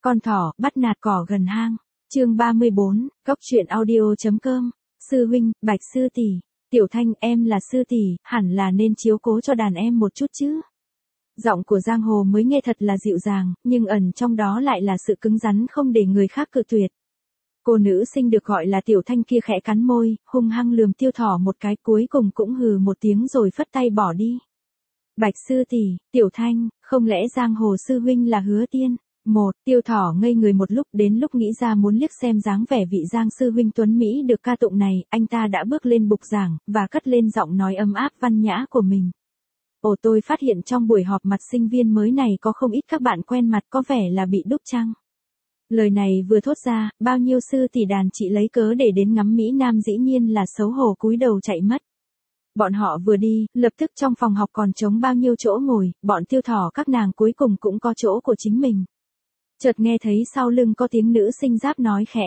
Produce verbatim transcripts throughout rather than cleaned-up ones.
Con thỏ, bắt nạt cỏ gần hang. Chương ba mươi bốn, Cốc truyện audio.com. Sư huynh, Bạch sư tỷ, Tiểu Thanh, em là sư tỷ, hẳn là nên chiếu cố cho đàn em một chút chứ. Giọng của Giang Hồ mới nghe thật là dịu dàng, nhưng ẩn trong đó lại là sự cứng rắn không để người khác cự tuyệt. Cô nữ sinh được gọi là Tiểu Thanh kia khẽ cắn môi, hung hăng lườm Tiêu Thỏ một cái, cuối cùng cũng hừ một tiếng rồi phất tay bỏ đi. Bạch sư tỷ, Tiểu Thanh, không lẽ Giang Hồ sư huynh là Hứa Tiên? Một, Tiêu Thỏ ngây người một lúc, đến lúc nghĩ ra muốn liếc xem dáng vẻ vị Giang sư huynh tuấn Mỹ được ca tụng này, anh ta đã bước lên bục giảng, và cất lên giọng nói ấm áp văn nhã của mình. Ồ, tôi phát hiện trong buổi họp mặt sinh viên mới này có không ít các bạn quen mặt, có vẻ là bị đúc chăng? Lời này vừa thốt ra, bao nhiêu sư tỷ đàn chị lấy cớ để đến ngắm Mỹ Nam dĩ nhiên là xấu hổ cúi đầu chạy mất. Bọn họ vừa đi, lập tức trong phòng học còn trống bao nhiêu chỗ ngồi, bọn Tiêu Thỏ các nàng cuối cùng cũng có chỗ của chính mình. Chợt nghe thấy sau lưng có tiếng nữ sinh giáp nói khẽ.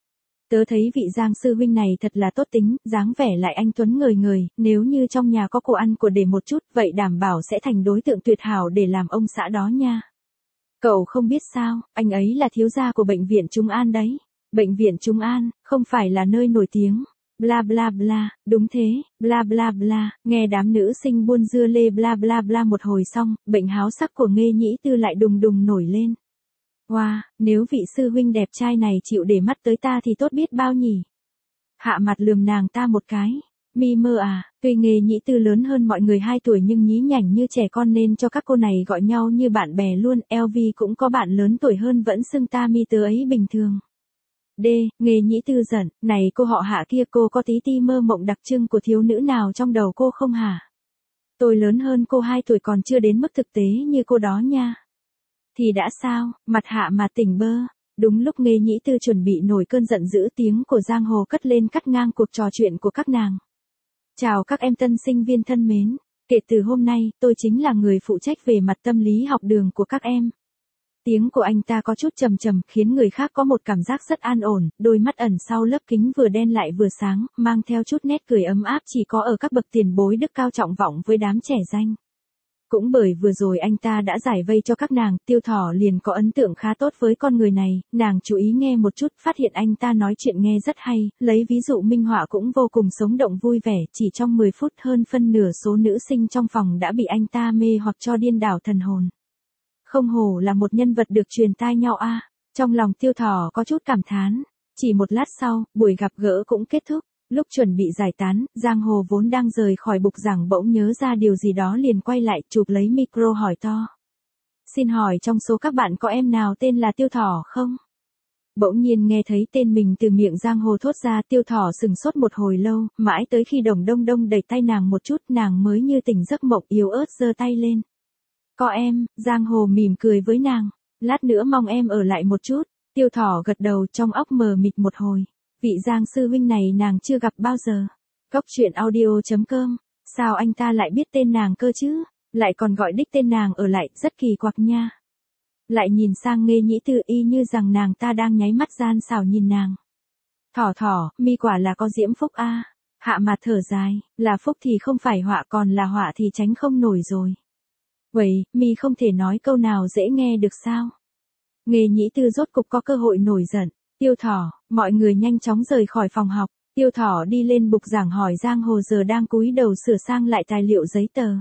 Tớ thấy vị Giang sư huynh này thật là tốt tính, dáng vẻ lại anh tuấn ngời ngời, nếu như trong nhà có của ăn của để một chút, vậy đảm bảo sẽ thành đối tượng tuyệt hảo để làm ông xã đó nha. Cậu không biết sao, anh ấy là thiếu gia của bệnh viện Trung An đấy. Bệnh viện Trung An, không phải là nơi nổi tiếng. Bla bla bla, đúng thế, bla bla bla, nghe đám nữ sinh buôn dưa lê bla bla bla một hồi xong, bệnh háo sắc của Nghê Nhĩ Tư lại đùng đùng nổi lên. Wow, nếu vị sư huynh đẹp trai này chịu để mắt tới ta thì tốt biết bao nhỉ. Hạ mặt lườm nàng ta một cái. Mi mơ à, tuy Nghê Nhĩ Tư lớn hơn mọi người hai tuổi nhưng nhí nhảnh như trẻ con nên cho các cô này gọi nhau như bạn bè luôn. lờ vê cũng có bạn lớn tuổi hơn vẫn xưng ta mi tớ ấy bình thường. D, Nghê Nhĩ Tư giận, này cô họ Hạ kia, cô có tí ti mơ mộng đặc trưng của thiếu nữ nào trong đầu cô không hả? Tôi lớn hơn cô hai tuổi còn chưa đến mức thực tế như cô đó nha. Thì đã sao, mặt Hạ mà tỉnh bơ. Đúng lúc Nghê Nhĩ Tư chuẩn bị nổi cơn giận dữ, tiếng của Giang Hồ cất lên cắt ngang cuộc trò chuyện của các nàng. Chào các em tân sinh viên thân mến, kể từ hôm nay, tôi chính là người phụ trách về mặt tâm lý học đường của các em. Tiếng của anh ta có chút trầm trầm, khiến người khác có một cảm giác rất an ổn, đôi mắt ẩn sau lớp kính vừa đen lại vừa sáng, mang theo chút nét cười ấm áp chỉ có ở các bậc tiền bối đức cao trọng vọng với đám trẻ danh. Cũng bởi vừa rồi anh ta đã giải vây cho các nàng, Tiêu Thỏ liền có ấn tượng khá tốt với con người này, nàng chú ý nghe một chút, phát hiện anh ta nói chuyện nghe rất hay, lấy ví dụ minh họa cũng vô cùng sống động vui vẻ, chỉ trong mười phút hơn phân nửa số nữ sinh trong phòng đã bị anh ta mê hoặc cho điên đảo thần hồn. Không hổ là một nhân vật được truyền tai nhau a. Trong lòng Tiêu Thỏ có chút cảm thán. Chỉ một lát sau, buổi gặp gỡ cũng kết thúc. Lúc chuẩn bị giải tán, Giang Hồ vốn đang rời khỏi bục giảng bỗng nhớ ra điều gì đó liền quay lại, chụp lấy micro hỏi to. Xin hỏi trong số các bạn có em nào tên là Tiêu Thỏ không? Bỗng nhiên nghe thấy tên mình từ miệng Giang Hồ thốt ra, Tiêu Thỏ sừng sốt một hồi lâu, mãi tới khi Đồng Đông Đông đẩy tay nàng một chút, nàng mới như tỉnh giấc mộng yếu ớt giơ tay lên. Có em, Giang Hồ mỉm cười với nàng. Lát nữa mong em ở lại một chút. Tiêu Thỏ gật đầu, trong óc mờ mịt một hồi. Vị Giang sư huynh này nàng chưa gặp bao giờ. Cốc truyện audio.com. Sao anh ta lại biết tên nàng cơ chứ? Lại còn gọi đích tên nàng ở lại, rất kỳ quặc nha. Lại nhìn sang Nghê Nhĩ Tư y như rằng nàng ta đang nháy mắt gian xảo nhìn nàng. Thỏ thỏ, mi quả là có diễm phúc a. À. Hạ mặt thở dài, là phúc thì không phải họa, còn là họa thì tránh không nổi rồi. Vậy, mi không thể nói câu nào dễ nghe được sao? Nghê Nhĩ Tư rốt cục có cơ hội nổi giận. Tiêu Thỏ, mọi người nhanh chóng rời khỏi phòng học. Tiêu Thỏ đi lên bục giảng hỏi Giang Hồ giờ đang cúi đầu sửa sang lại tài liệu giấy tờ.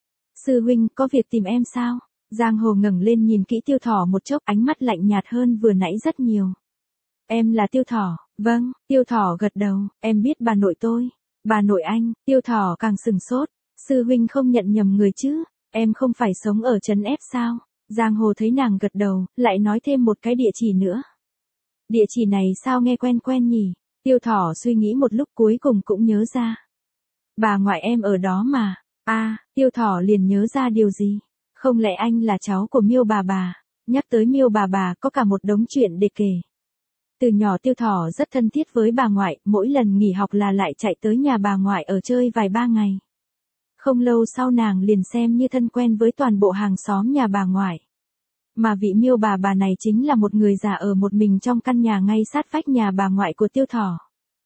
Sư huynh, có việc tìm em sao? Giang Hồ ngẩng lên nhìn kỹ Tiêu Thỏ một chốc, ánh mắt lạnh nhạt hơn vừa nãy rất nhiều. Em là Tiêu Thỏ, vâng, Tiêu Thỏ gật đầu, em biết bà nội tôi. Bà nội anh, Tiêu Thỏ càng sừng sốt. Sư huynh không nhận nhầm người chứ? Em không phải sống ở trấn ép sao? Giang Hồ thấy nàng gật đầu, lại nói thêm một cái địa chỉ nữa. Địa chỉ này sao nghe quen quen nhỉ? Tiêu Thỏ suy nghĩ một lúc cuối cùng cũng nhớ ra. Bà ngoại em ở đó mà. A, à, Tiêu Thỏ liền nhớ ra điều gì? Không lẽ anh là cháu của Miêu bà bà? Nhắc tới Miêu bà bà có cả một đống chuyện để kể. Từ nhỏ Tiêu Thỏ rất thân thiết với bà ngoại, mỗi lần nghỉ học là lại chạy tới nhà bà ngoại ở chơi vài ba ngày. Không lâu sau nàng liền xem như thân quen với toàn bộ hàng xóm nhà bà ngoại. Mà vị Miêu bà bà này chính là một người già ở một mình trong căn nhà ngay sát vách nhà bà ngoại của Tiêu Thỏ.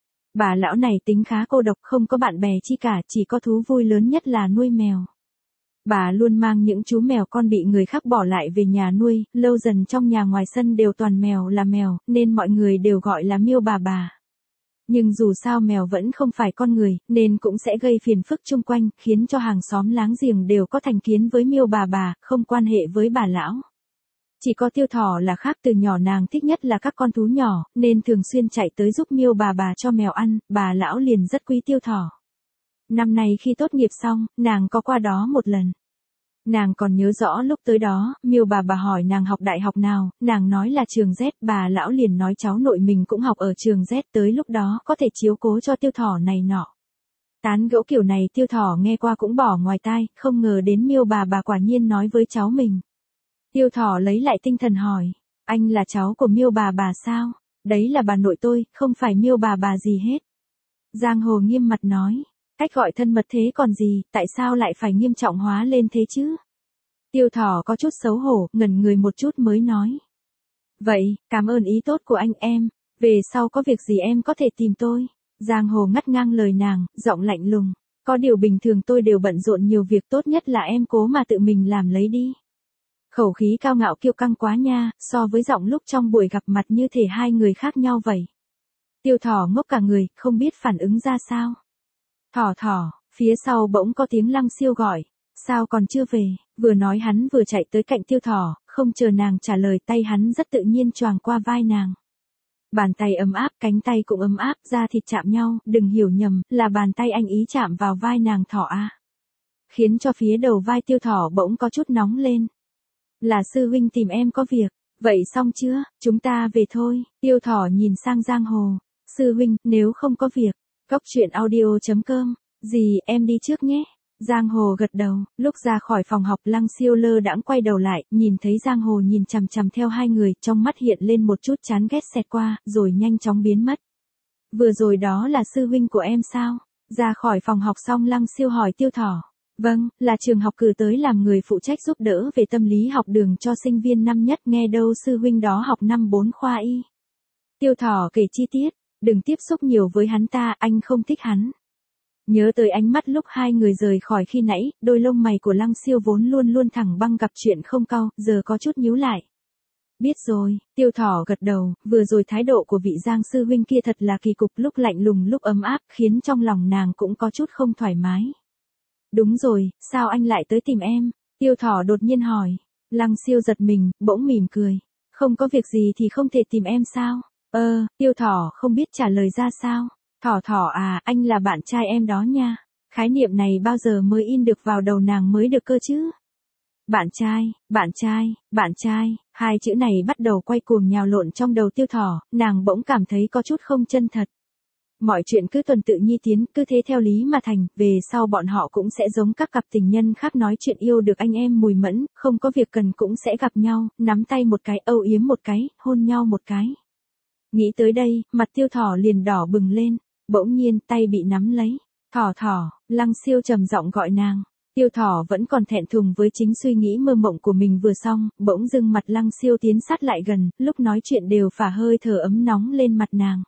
Bà lão này tính khá cô độc, không có bạn bè chi cả, chỉ có thú vui lớn nhất là nuôi mèo. Bà luôn mang những chú mèo con bị người khác bỏ lại về nhà nuôi, lâu dần trong nhà ngoài sân đều toàn mèo là mèo, nên mọi người đều gọi là Miêu bà bà. Nhưng dù sao mèo vẫn không phải con người, nên cũng sẽ gây phiền phức chung quanh, khiến cho hàng xóm láng giềng đều có thành kiến với Miêu bà bà, không quan hệ với bà lão. Chỉ có Tiêu Thỏ là khác, từ nhỏ nàng thích nhất là các con thú nhỏ, nên thường xuyên chạy tới giúp Miêu bà bà cho mèo ăn, bà lão liền rất quý Tiêu Thỏ. Năm nay khi tốt nghiệp xong, nàng có qua đó một lần. Nàng còn nhớ rõ lúc tới đó, Miêu bà bà hỏi nàng học đại học nào, nàng nói là trường Z, bà lão liền nói cháu nội mình cũng học ở trường Z, tới lúc đó có thể chiếu cố cho Tiêu Thỏ này nọ. Tán gẫu kiểu này Tiêu Thỏ nghe qua cũng bỏ ngoài tai, không ngờ đến Miêu bà bà quả nhiên nói với cháu mình. Tiêu Thỏ lấy lại tinh thần hỏi, anh là cháu của Miêu bà bà sao? Đấy là bà nội tôi, không phải Miêu bà bà gì hết. Giang Hồ nghiêm mặt nói, cách gọi thân mật thế còn gì, tại sao lại phải nghiêm trọng hóa lên thế chứ? Tiêu Thỏ có chút xấu hổ, ngẩn người một chút mới nói. Vậy, cảm ơn ý tốt của anh em, về sau có việc gì em có thể tìm tôi. Giang Hồ ngắt ngang lời nàng, giọng lạnh lùng. Có điều bình thường tôi đều bận rộn nhiều việc, tốt nhất là em cố mà tự mình làm lấy đi. Khẩu khí cao ngạo kiêu căng quá nha, so với giọng lúc trong buổi gặp mặt như thể hai người khác nhau vậy. Tiêu Thỏ ngốc cả người, không biết phản ứng ra sao. Thỏ thỏ, phía sau bỗng có tiếng Lăng Siêu gọi. Sao còn chưa về? Vừa nói hắn vừa chạy tới cạnh Tiêu Thỏ, không chờ nàng trả lời, tay hắn rất tự nhiên choàng qua vai nàng. Bàn tay ấm áp, cánh tay cũng ấm áp, da thịt chạm nhau, đừng hiểu nhầm, là bàn tay anh ý chạm vào vai nàng Thỏ a. Khiến cho phía đầu vai Tiêu Thỏ bỗng có chút nóng lên. Là sư huynh tìm em có việc, vậy xong chưa, chúng ta về thôi. Tiêu Thỏ nhìn sang Giang Hồ. Sư huynh, nếu không có việc, cốc truyện audio chấm com, gì em đi trước nhé. Giang Hồ gật đầu, lúc ra khỏi phòng học Lăng Siêu lơ đãng quay đầu lại, nhìn thấy Giang Hồ nhìn chằm chằm theo hai người, trong mắt hiện lên một chút chán ghét xẹt qua, rồi nhanh chóng biến mất. Vừa rồi đó là sư huynh của em sao? Ra khỏi phòng học xong Lăng Siêu hỏi Tiêu Thỏ. Vâng, là trường học cử tới làm người phụ trách giúp đỡ về tâm lý học đường cho sinh viên năm nhất, nghe đâu sư huynh đó học năm bốn khoa y. Tiêu Thỏ kể chi tiết, đừng tiếp xúc nhiều với hắn ta, anh không thích hắn. Nhớ tới ánh mắt lúc hai người rời khỏi khi nãy, đôi lông mày của Lăng Siêu vốn luôn luôn thẳng băng gặp chuyện không cau, giờ có chút nhíu lại. Biết rồi, Tiêu Thỏ gật đầu, vừa rồi thái độ của vị Giang sư huynh kia thật là kỳ cục, lúc lạnh lùng lúc ấm áp, khiến trong lòng nàng cũng có chút không thoải mái. Đúng rồi, sao anh lại tới tìm em? Tiêu Thỏ đột nhiên hỏi. Lăng Siêu giật mình, bỗng mỉm cười. Không có việc gì thì không thể tìm em sao? Ờ, Tiêu Thỏ không biết trả lời ra sao. Thỏ thỏ à, anh là bạn trai em đó nha. Khái niệm này bao giờ mới in được vào đầu nàng mới được cơ chứ? Bạn trai, bạn trai, bạn trai, hai chữ này bắt đầu quay cuồng nhào lộn trong đầu Tiêu Thỏ, nàng bỗng cảm thấy có chút không chân thật. Mọi chuyện cứ tuần tự nhi tiến, cứ thế theo lý mà thành, về sau bọn họ cũng sẽ giống các cặp tình nhân khác nói chuyện yêu được anh em mùi mẫn, không có việc cần cũng sẽ gặp nhau, nắm tay một cái, âu yếm một cái, hôn nhau một cái. Nghĩ tới đây, mặt Tiêu Thỏ liền đỏ bừng lên, bỗng nhiên tay bị nắm lấy. Thỏ thỏ, Lăng Siêu trầm giọng gọi nàng. Tiêu Thỏ vẫn còn thẹn thùng với chính suy nghĩ mơ mộng của mình vừa xong, bỗng dưng mặt Lăng Siêu tiến sát lại gần, lúc nói chuyện đều phả hơi thở ấm nóng lên mặt nàng.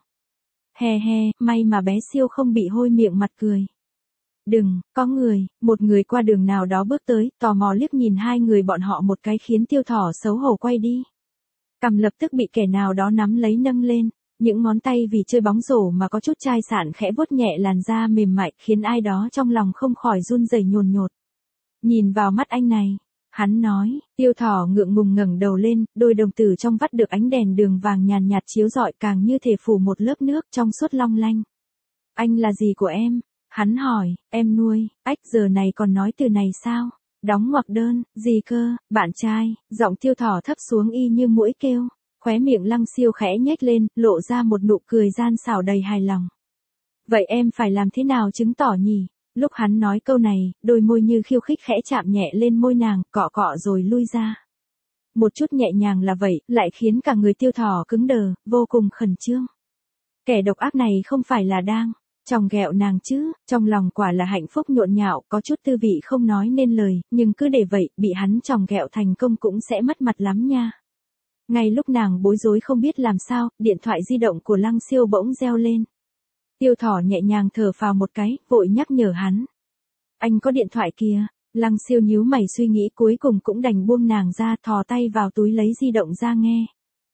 He he, may mà bé Siêu không bị hôi miệng mặt cười. Đừng, có người, một người qua đường nào đó bước tới, tò mò liếc nhìn hai người bọn họ một cái khiến Tiêu Thỏ xấu hổ quay đi. Cằm lập tức bị kẻ nào đó nắm lấy nâng lên, những ngón tay vì chơi bóng rổ mà có chút chai sạn khẽ vuốt nhẹ làn da mềm mại, khiến ai đó trong lòng không khỏi run rẩy nhồn nhột. Nhìn vào mắt anh này, hắn nói. Tiêu Thỏ ngượng ngùng ngẩng đầu lên, đôi đồng tử trong vắt được ánh đèn đường vàng nhàn nhạt chiếu rọi, càng như thể phủ một lớp nước trong suốt long lanh. Anh là gì của em? Hắn hỏi. Em nuôi. Ách, giờ này còn nói từ này sao? Đóng ngoặc đơn, gì cơ? Bạn trai. Giọng Tiêu Thỏ thấp xuống y như muỗi kêu. Khóe miệng Lăng Siêu khẽ nhếch lên, lộ ra một nụ cười gian xảo đầy hài lòng. Vậy em phải làm thế nào chứng tỏ nhỉ? Lúc hắn nói câu này, đôi môi như khiêu khích khẽ chạm nhẹ lên môi nàng, cọ cọ rồi lui ra. Một chút nhẹ nhàng là vậy, lại khiến cả người Tiêu Thỏ cứng đờ, vô cùng khẩn trương. Kẻ độc ác này không phải là đang chòng ghẹo nàng chứ? Trong lòng quả là hạnh phúc nhộn nhạo, có chút tư vị không nói nên lời, nhưng cứ để vậy, bị hắn chòng ghẹo thành công cũng sẽ mất mặt lắm nha. Ngay lúc nàng bối rối không biết làm sao, điện thoại di động của Lăng Siêu bỗng reo lên. Tiêu Thỏ nhẹ nhàng thở phào một cái, vội nhắc nhở hắn. Anh có điện thoại kìa. Lăng Siêu nhíu mày suy nghĩ cuối cùng cũng đành buông nàng ra, thò tay vào túi lấy di động ra nghe.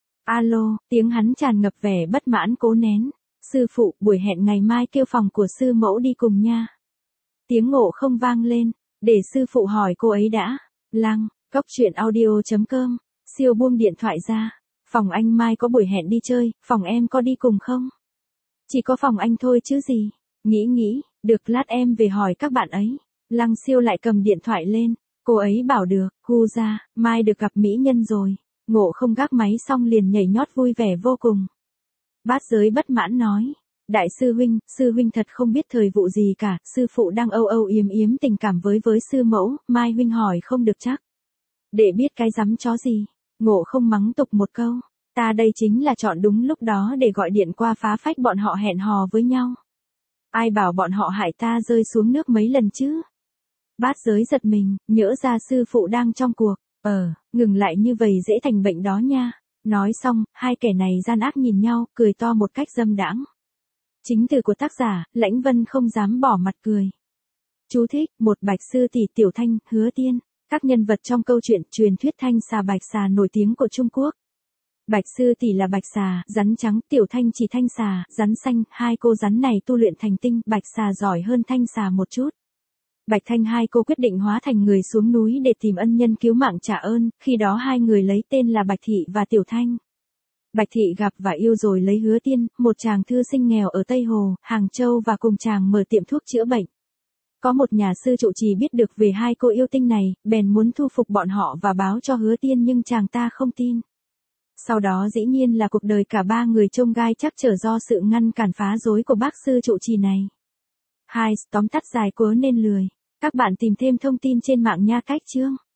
Alo, tiếng hắn tràn ngập vẻ bất mãn cố nén. Sư phụ, buổi hẹn ngày mai kêu phòng của sư mẫu đi cùng nha. Tiếng Ngộ Không vang lên, để sư phụ hỏi cô ấy đã. Lăng, cốc truyện audio chấm com, Siêu buông điện thoại ra. Phòng anh mai có buổi hẹn đi chơi, phòng em có đi cùng không? Chỉ có phòng anh thôi chứ gì. Nghĩ nghĩ, được lát em về hỏi các bạn ấy. Lăng Siêu lại cầm điện thoại lên, cô ấy bảo được, hu ra, mai được gặp mỹ nhân rồi. Ngộ Không gác máy xong liền nhảy nhót vui vẻ vô cùng. Bát Giới bất mãn nói, đại sư huynh, sư huynh thật không biết thời vụ gì cả, sư phụ đang âu âu yếm yếm tình cảm với với sư mẫu, mai huynh hỏi không được chắc. Để biết cái rắm chó gì, Ngộ Không mắng tục một câu, ta đây chính là chọn đúng lúc đó để gọi điện qua phá phách bọn họ hẹn hò với nhau. Ai bảo bọn họ hại ta rơi xuống nước mấy lần chứ? Bát Giới giật mình, nhỡ ra sư phụ đang trong cuộc, ờ, ngừng lại như vậy dễ thành bệnh đó nha. Nói xong, hai kẻ này gian ác nhìn nhau, cười to một cách dâm đãng. Chính từ của tác giả, Lãnh Vân không dám bỏ mặt cười. Chú thích, một Bạch Sư Tỷ Tiểu Thanh, Hứa Tiên, các nhân vật trong câu chuyện truyền thuyết thanh xà bạch xà nổi tiếng của Trung Quốc. Bạch Sư Tỷ là bạch xà, rắn trắng, Tiểu Thanh chỉ thanh xà, rắn xanh, hai cô rắn này tu luyện thành tinh, bạch xà giỏi hơn thanh xà một chút. Bạch Thanh hai cô quyết định hóa thành người xuống núi để tìm ân nhân cứu mạng trả ơn, khi đó hai người lấy tên là Bạch Thị và Tiểu Thanh. Bạch Thị gặp và yêu rồi lấy Hứa Tiên, một chàng thư sinh nghèo ở Tây Hồ, Hàng Châu và cùng chàng mở tiệm thuốc chữa bệnh. Có một nhà sư trụ trì biết được về hai cô yêu tinh này, bèn muốn thu phục bọn họ và báo cho Hứa Tiên nhưng chàng ta không tin. Sau đó dĩ nhiên là cuộc đời cả ba người chông gai chắc trở do sự ngăn cản phá rối của bác sư trụ trì này. Hai, tóm tắt dài quá nên lười. Các bạn tìm thêm thông tin trên mạng nha. Cách chương